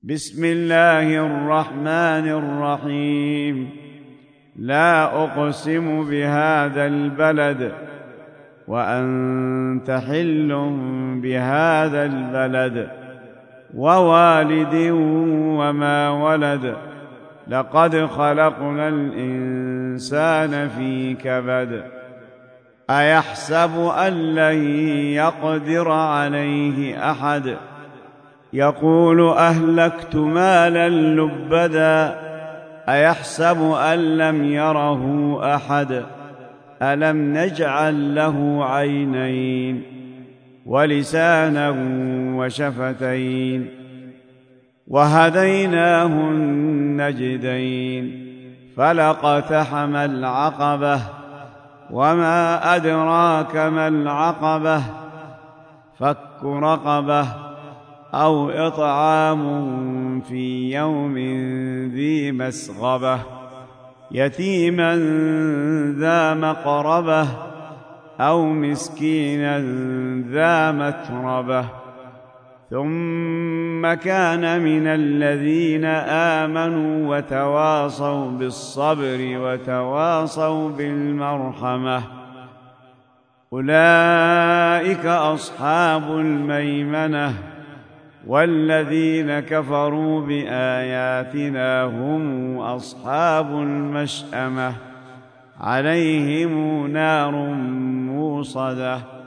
بسم الله الرحمن الرحيم. لا أقسم بهذا البلد وأنت حل بهذا البلد ووالد وما ولد. لقد خلقنا الإنسان في كبد. أيحسب أن لن يقدر عليه أحد يقول أهلكت مالا لبدا. أيحسب أن لم يره أحد ألم نجعل له عينين ولسانا وشفتين وهديناه النجدين. فلاقتحم العقبة وما أدراك ما العقبة. فك رقبة أو إطعام في يوم ذي مسغبة يتيما ذا مقربة أو مسكينا ذا متربة. ثم كان من الذين آمنوا وتواصوا بالصبر وتواصوا بالمرحمة. أولئك أصحاب الميمنة. والذين كفروا بآياتنا هم أصحاب المشأمة. عليهم نار موصدة.